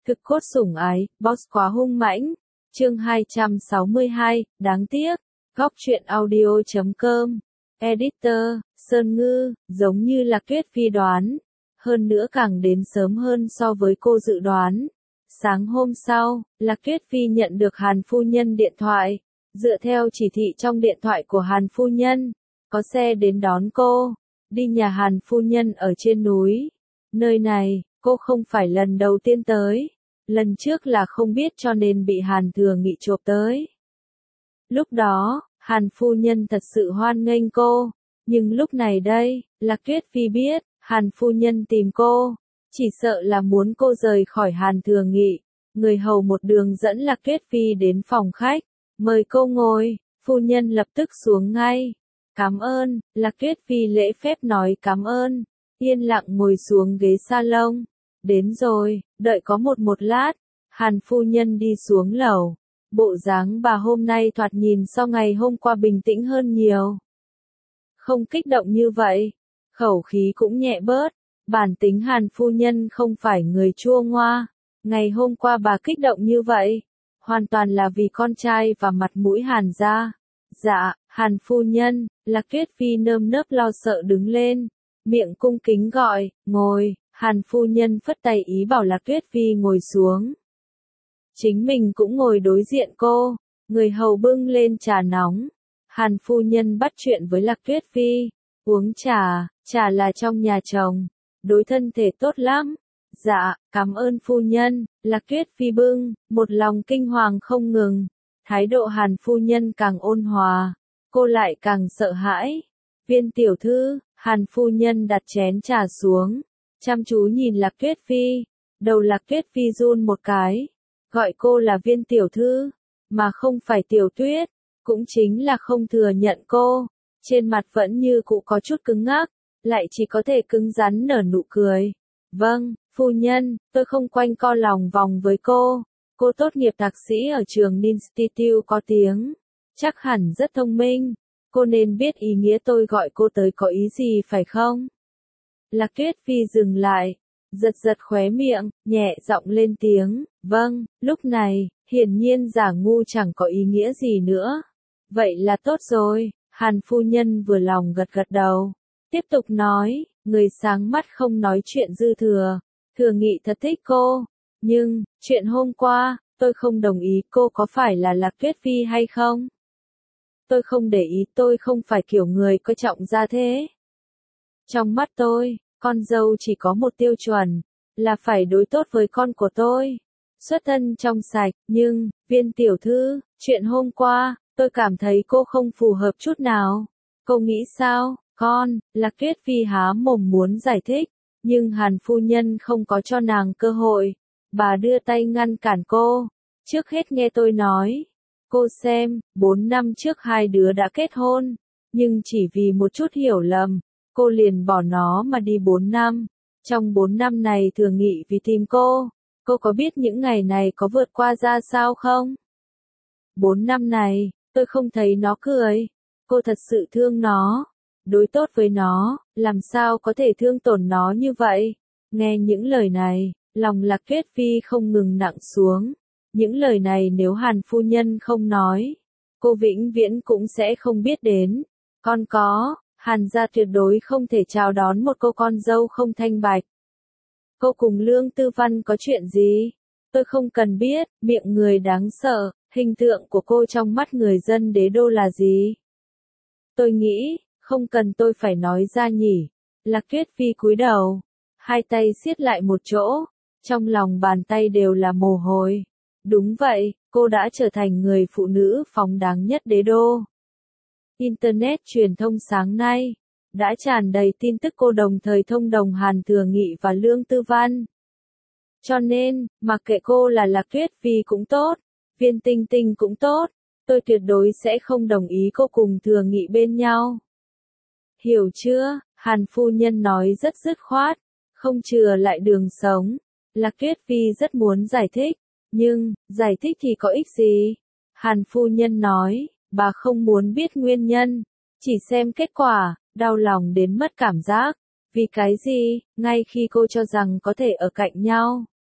Thực cốt sủng ái, boss quá hung mãnh. Chương 262, đáng tiếc. Góc truyện audio.com. Editor, Sơn Ngư, giống như là Tuyết Phi đoán. Hơn nữa càng đến sớm hơn so với cô dự đoán. Sáng hôm sau, Lạc Tuyết Phi nhận được Hàn phu nhân điện thoại. Dựa theo chỉ thị trong điện thoại của Hàn phu nhân, có xe đến đón cô, đi nhà Hàn phu nhân ở trên núi. Nơi này, cô không phải lần đầu tiên tới. Lần trước là không biết cho nên bị Hàn Thừa Nghị chộp tới. Lúc đó, Hàn phu nhân thật sự hoan nghênh cô. Nhưng lúc này đây, Lạc Tuyết Phi biết, Hàn phu nhân tìm cô. Chỉ sợ là muốn cô rời khỏi Hàn Thừa Nghị. Người hầu một đường dẫn Lạc Tuyết Phi đến phòng khách. Mời cô ngồi, phu nhân lập tức xuống ngay. Cảm ơn, Lạc Tuyết Phi lễ phép nói cảm ơn. Yên lặng ngồi xuống ghế salon. Đến rồi, đợi có một lát. Hàn phu nhân đi xuống lầu. Bộ dáng bà hôm nay thoạt nhìn so ngày hôm qua bình tĩnh hơn nhiều. Không kích động như vậy. Khẩu khí cũng nhẹ bớt. Bản tính Hàn phu nhân không phải người chua ngoa. Ngày hôm qua bà kích động như vậy. Hoàn toàn là vì con trai và mặt mũi Hàn gia. Dạ, Hàn phu nhân, Lạc Tuyết Phi nơm nớp lo sợ đứng lên. Miệng cung kính gọi, ngồi. Hàn phu nhân phất tay ý bảo Lạc Tuyết Phi ngồi xuống. Chính mình cũng ngồi đối diện cô. Người hầu bưng lên trà nóng. Hàn phu nhân bắt chuyện với Lạc Tuyết Phi. Uống trà, trà là trong nhà chồng. Đối thân thể tốt lắm. Dạ, cảm ơn phu nhân. Lạc Tuyết Phi bưng, một lòng kinh hoàng không ngừng. Thái độ Hàn phu nhân càng ôn hòa. Cô lại càng sợ hãi. Viên tiểu thư, Hàn phu nhân đặt chén trà xuống. Chăm chú nhìn Lạc Tuyết Phi. Đầu Lạc Tuyết Phi run một cái. Gọi cô là Viên tiểu thư, mà không phải Tiểu Tuyết. Cũng chính là không thừa nhận cô. Trên mặt vẫn như cũ có chút cứng ngắc. Lại chỉ có thể cứng rắn nở nụ cười. Vâng, phu nhân, tôi không quanh co lòng vòng với cô. Cô tốt nghiệp thạc sĩ ở trường Institute có tiếng. Chắc hẳn rất thông minh. Cô nên biết ý nghĩa tôi gọi cô tới có ý gì phải không? Lạc Tuyết Phi dừng lại. Giật giật khóe miệng, nhẹ giọng lên tiếng. Vâng, lúc này, hiển nhiên giả ngu chẳng có ý nghĩa gì nữa. Vậy là tốt rồi. Hàn phu nhân vừa lòng gật gật đầu. Tiếp tục nói, người sáng mắt không nói chuyện dư thừa. Thừa Nghị thật thích cô. Nhưng, chuyện hôm qua, tôi không đồng ý. Cô có phải là Lạc Tuyết Phi hay không? Tôi không để ý, tôi không phải kiểu người coi trọng gia thế. Trong mắt tôi, con dâu chỉ có một tiêu chuẩn, là phải đối tốt với con của tôi. Xuất thân trong sạch, nhưng, Viên tiểu thư, chuyện hôm qua, tôi cảm thấy cô không phù hợp chút nào. Cô nghĩ sao, con? Lạc Tuyết Phi há mồm muốn giải thích, nhưng Hàn phu nhân không có cho nàng cơ hội. Bà đưa tay ngăn cản cô. Trước hết nghe tôi nói. Cô xem, 4 năm trước hai đứa đã kết hôn, nhưng chỉ vì một chút hiểu lầm, cô liền bỏ nó mà đi 4 năm. Trong 4 năm này Thừa Nghị vì tìm cô có biết những ngày này có vượt qua ra sao không? 4 năm này, tôi không thấy nó cười. Cô thật sự thương nó, đối tốt với nó, làm sao có thể thương tổn nó như vậy? Nghe những lời này, lòng Lạc Tuyết Phi không ngừng nặng xuống. Những lời này nếu Hàn phu nhân không nói, cô vĩnh viễn cũng sẽ không biết đến. Con có, Hàn gia tuyệt đối không thể chào đón một cô con dâu không thanh bạch. Cô cùng Lương Tư Văn có chuyện gì? Tôi không cần biết, miệng người đáng sợ, hình tượng của cô trong mắt người dân đế đô là gì? Tôi nghĩ, không cần tôi phải nói ra nhỉ. Lạc Tuyết Phi cúi đầu, hai tay siết lại một chỗ, trong lòng bàn tay đều là mồ hôi. Đúng vậy, cô đã trở thành người phụ nữ phóng đáng nhất đế đô. Internet truyền thông sáng nay đã tràn đầy tin tức cô đồng thời thông đồng Hàn Thừa Nghị và Lương Tư Văn. Cho nên, mặc kệ cô là Lạc Tuyết Phi cũng tốt, Viên Tinh Tinh cũng tốt, tôi tuyệt đối sẽ không đồng ý cô cùng Thừa Nghị bên nhau. Hiểu chưa? Hàn phu nhân nói rất dứt khoát, không chừa lại đường sống. Lạc Tuyết Phi rất muốn giải thích, nhưng, giải thích thì có ích gì? Hàn phu nhân nói, bà không muốn biết nguyên nhân, chỉ xem kết quả, đau lòng đến mất cảm giác. Vì cái gì, ngay khi cô cho rằng có thể ở cạnh nhau,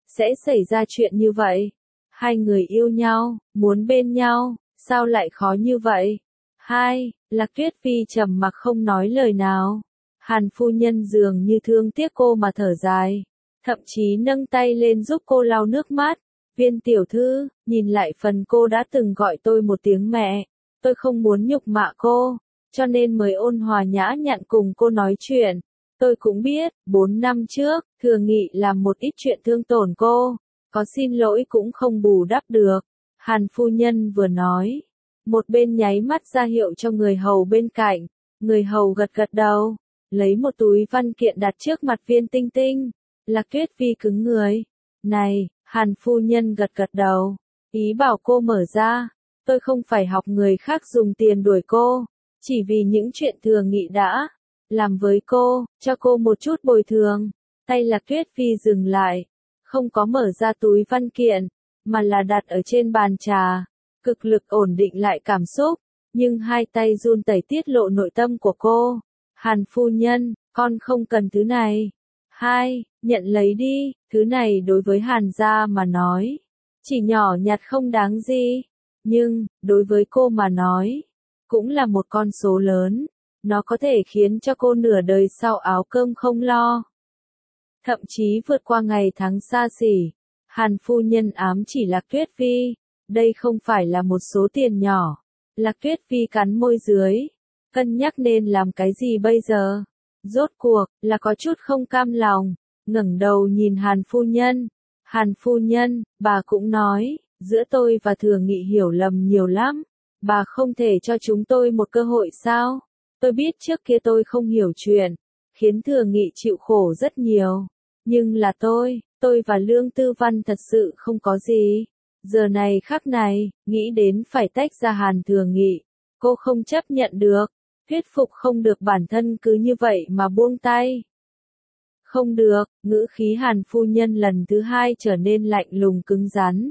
sẽ xảy ra chuyện như vậy. Hai người yêu nhau, muốn bên nhau, sao lại khó như vậy? Hai, Lạc Tuyết Phi trầm mặc không nói lời nào. Hàn phu nhân dường như thương tiếc cô mà thở dài, thậm chí nâng tay lên giúp cô lau nước mắt. Viên tiểu thư, nhìn lại phần cô đã từng gọi tôi một tiếng mẹ, tôi không muốn nhục mạ cô, cho nên mới ôn hòa nhã nhặn cùng cô nói chuyện. Tôi cũng biết, 4 năm trước, Thừa Nghị làm một ít chuyện thương tổn cô, có xin lỗi cũng không bù đắp được. Hàn phu nhân vừa nói, một bên nháy mắt ra hiệu cho người hầu bên cạnh, người hầu gật gật đầu, lấy một túi văn kiện đặt trước mặt Viên Tinh Tinh. Lạc Tuyết Phi cứng người. Này, Hàn phu nhân gật gật đầu, ý bảo cô mở ra. Tôi không phải học người khác dùng tiền đuổi cô, chỉ vì những chuyện Thừa Nghị đã làm với cô, cho cô một chút bồi thường. Tay Lạc Tuyết Phi dừng lại, không có mở ra túi văn kiện, mà là đặt ở trên bàn trà, cực lực ổn định lại cảm xúc, nhưng hai tay run rẩy tiết lộ nội tâm của cô. Hàn phu nhân, con không cần thứ này. Hai, nhận lấy đi, thứ này đối với Hàn gia mà nói, chỉ nhỏ nhặt không đáng gì, nhưng, đối với cô mà nói, cũng là một con số lớn, nó có thể khiến cho cô nửa đời sau áo cơm không lo. Thậm chí vượt qua ngày tháng xa xỉ. Hàn phu nhân ám chỉ Lạc Tuyết Phi, đây không phải là một số tiền nhỏ. Lạc Tuyết Phi cắn môi dưới, cân nhắc nên làm cái gì bây giờ. Rốt cuộc, là có chút không cam lòng, ngẩng đầu nhìn Hàn phu nhân. Hàn phu nhân, bà cũng nói, giữa tôi và Thừa Nghị hiểu lầm nhiều lắm. Bà không thể cho chúng tôi một cơ hội sao? Tôi biết trước kia tôi không hiểu chuyện, khiến Thừa Nghị chịu khổ rất nhiều. Nhưng là tôi và Lương Tư Văn thật sự không có gì. Giờ này khắc này, nghĩ đến phải tách ra Hàn Thừa Nghị, cô không chấp nhận được, thuyết phục không được bản thân cứ như vậy mà buông tay. Không được, ngữ khí Hàn phu nhân lần thứ hai trở nên lạnh lùng cứng rắn.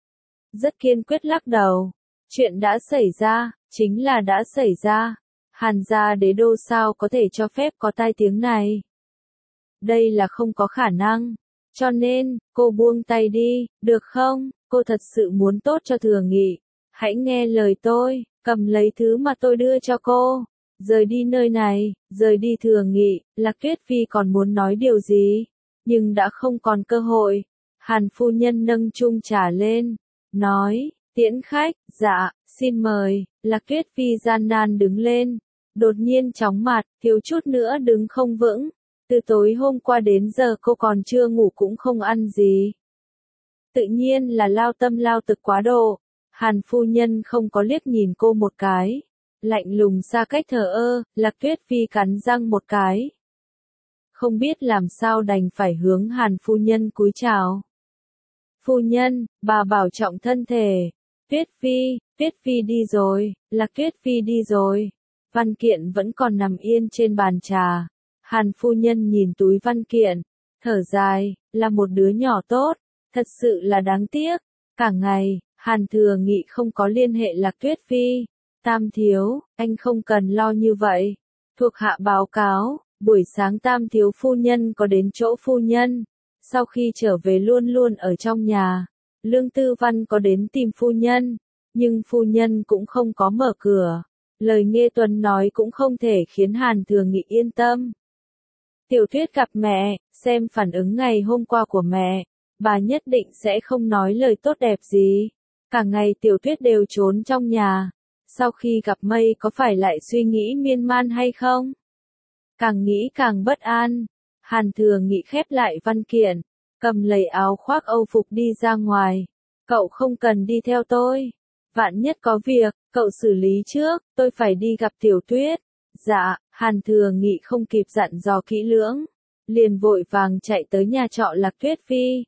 Rất kiên quyết lắc đầu, chuyện đã xảy ra, chính là đã xảy ra. Hàn gia đế đô sao có thể cho phép có tai tiếng này? Đây là không có khả năng. Cho nên, cô buông tay đi, được không? Cô thật sự muốn tốt cho Thừa Nghị. Hãy nghe lời tôi, cầm lấy thứ mà tôi đưa cho cô. Rời đi nơi này, rời đi Thừa Nghị. Lạc Tuyết Phi còn muốn nói điều gì, nhưng đã không còn cơ hội. Hàn phu nhân nâng chung trà lên, nói, tiễn khách, dạ, xin mời. Lạc Tuyết Phi gian nan đứng lên, đột nhiên chóng mặt, thiếu chút nữa đứng không vững. Từ tối hôm qua đến giờ cô còn chưa ngủ cũng không ăn gì. Tự nhiên là lao tâm lao lực quá độ. Hàn phu nhân không có liếc nhìn cô một cái, lạnh lùng xa cách thờ ơ. Lạc Tuyết Phi cắn răng một cái, không biết làm sao đành phải hướng Hàn phu nhân cúi chào. Phu nhân, bà bảo trọng thân thể. Tuyết Phi đi rồi. Lạc Tuyết Phi đi rồi. Văn kiện vẫn còn nằm yên trên bàn trà. Hàn phu nhân nhìn túi văn kiện, thở dài, là một đứa nhỏ tốt, thật sự là đáng tiếc. Cả ngày, Hàn Thừa Nghị không có liên hệ Lạc Tuyết Phi. Tam thiếu, anh không cần lo như vậy. Thuộc hạ báo cáo, buổi sáng Tam thiếu phu nhân có đến chỗ phu nhân. Sau khi trở về luôn luôn ở trong nhà. Lương Tư Văn có đến tìm phu nhân, nhưng phu nhân cũng không có mở cửa. Lời Nghê Tuấn nói cũng không thể khiến Hàn Thừa Nghị yên tâm. Tiểu Tuyết gặp mẹ, xem phản ứng ngày hôm qua của mẹ, bà nhất định sẽ không nói lời tốt đẹp gì. Cả ngày Tiểu Tuyết đều trốn trong nhà. Sau khi gặp Mây có phải lại suy nghĩ miên man hay không? Càng nghĩ càng bất an. Hàn Thừa Nghị khép lại văn kiện, cầm lấy áo khoác âu phục đi ra ngoài. Cậu không cần đi theo tôi. Vạn nhất có việc, cậu xử lý trước, tôi phải đi gặp Tiểu Tuyết. Dạ, Hàn Thừa Nghị không kịp dặn dò kỹ lưỡng, liền vội vàng chạy tới nhà trọ Lạc Tuyết Phi.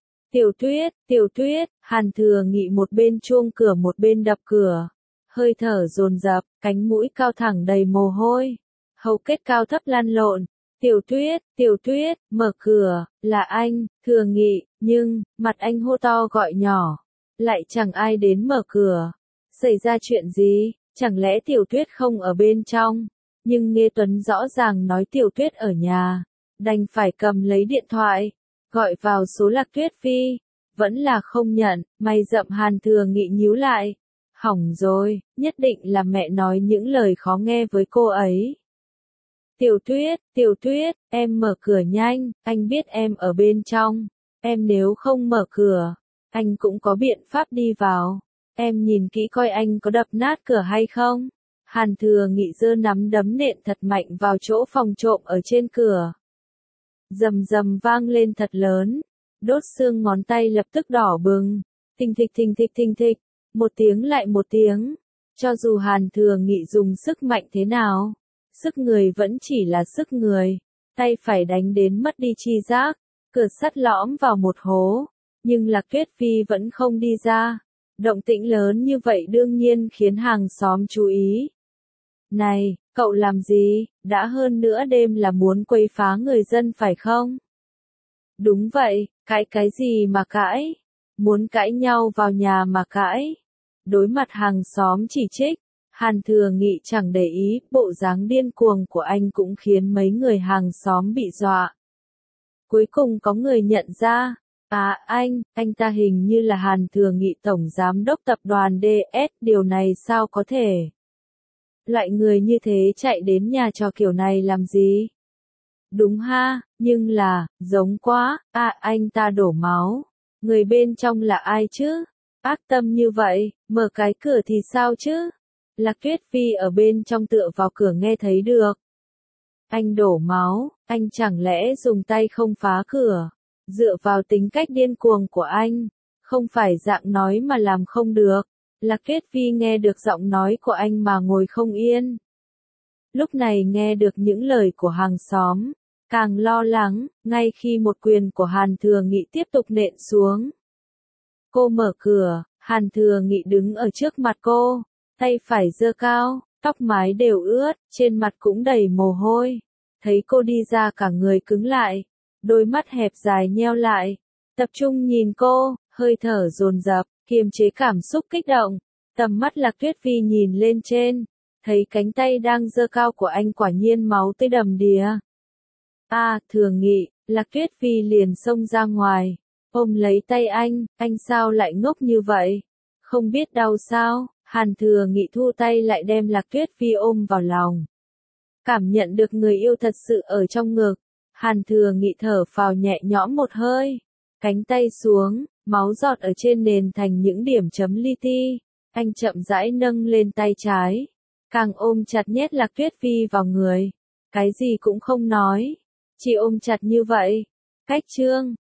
Tiểu Tuyết, Hàn Thừa Nghị một bên chuông cửa một bên đập cửa. Hơi thở dồn dập, cánh mũi cao thẳng đầy mồ hôi, hầu kết cao thấp lăn lộn. Tiểu Tuyết, mở cửa, là anh, Thừa Nghị, nhưng, mặt anh hô to gọi nhỏ, lại chẳng ai đến mở cửa. Xảy ra chuyện gì, chẳng lẽ Tiểu Tuyết không ở bên trong? Nhưng Nghê Tuấn rõ ràng nói Tiểu Tuyết ở nhà, đành phải cầm lấy điện thoại, gọi vào số Lạc Tuyết Phi. Vẫn là không nhận, mày rậm Hàn Thừa Nghị nhíu lại. Hỏng rồi, nhất định là mẹ nói những lời khó nghe với cô ấy. Tiểu Tuyết, em mở cửa nhanh, anh biết em ở bên trong. Em nếu không mở cửa, anh cũng có biện pháp đi vào. Em nhìn kỹ coi anh có đập nát cửa hay không. Hàn Thừa Nghị giơ nắm đấm nện thật mạnh vào chỗ phòng trộm ở trên cửa. Rầm rầm vang lên thật lớn. Đốt xương ngón tay lập tức đỏ bừng. Thình thịch thình thịch thình thịch. Một tiếng lại một tiếng. Cho dù Hàn Thừa Nghị dùng sức mạnh thế nào, sức người vẫn chỉ là sức người. Tay phải đánh đến mất đi chi giác. Cửa sắt lõm vào một hố. Nhưng Lạc Tuyết Phi vẫn không đi ra. Động tĩnh lớn như vậy đương nhiên khiến hàng xóm chú ý. Này, cậu làm gì? Đã hơn nửa đêm là muốn quấy phá người dân phải không? Đúng vậy, cãi cái gì mà cãi? Muốn cãi nhau vào nhà mà cãi. Đối mặt hàng xóm chỉ trích, Hàn Thừa Nghị chẳng để ý, bộ dáng điên cuồng của anh cũng khiến mấy người hàng xóm bị dọa. Cuối cùng có người nhận ra, à anh ta hình như là Hàn Thừa Nghị tổng giám đốc tập đoàn DS, điều này sao có thể? Loại người như thế chạy đến nhà trò kiểu này làm gì? Đúng ha, nhưng là, giống quá, anh ta đổ máu. Người bên trong là ai chứ? Ác tâm như vậy, mở cái cửa thì sao chứ? Lạc Tuyết Phi ở bên trong tựa vào cửa nghe thấy được. Anh đổ máu, anh chẳng lẽ dùng tay không phá cửa? Dựa vào tính cách điên cuồng của anh, không phải dạng nói mà làm không được. Lạc Tuyết Phi nghe được giọng nói của anh mà ngồi không yên. Lúc này nghe được những lời của hàng xóm, càng lo lắng, ngay khi một quyền của Hàn Thừa Nghị tiếp tục nện xuống. Cô mở cửa, Hàn Thừa Nghị đứng ở trước mặt cô, tay phải giơ cao, tóc mái đều ướt, trên mặt cũng đầy mồ hôi. Thấy cô đi ra cả người cứng lại, đôi mắt hẹp dài nheo lại, tập trung nhìn cô, hơi thở dồn dập, kiềm chế cảm xúc kích động. Tầm mắt Lạc Tuyết Phi nhìn lên trên, thấy cánh tay đang giơ cao của anh quả nhiên máu tươi đầm đìa. Thừa Nghị, Lạc Tuyết Phi liền xông ra ngoài, ôm lấy tay anh sao lại ngốc như vậy? Không biết đau sao? Hàn Thừa Nghị thu tay lại đem Lạc Tuyết Phi ôm vào lòng. Cảm nhận được người yêu thật sự ở trong ngực, Hàn Thừa Nghị thở phào nhẹ nhõm một hơi, cánh tay xuống, máu giọt ở trên nền thành những điểm chấm li ti. Anh chậm rãi nâng lên tay trái, càng ôm chặt nhét Lạc Tuyết Phi vào người. Cái gì cũng không nói, chỉ ôm chặt như vậy. Cách chương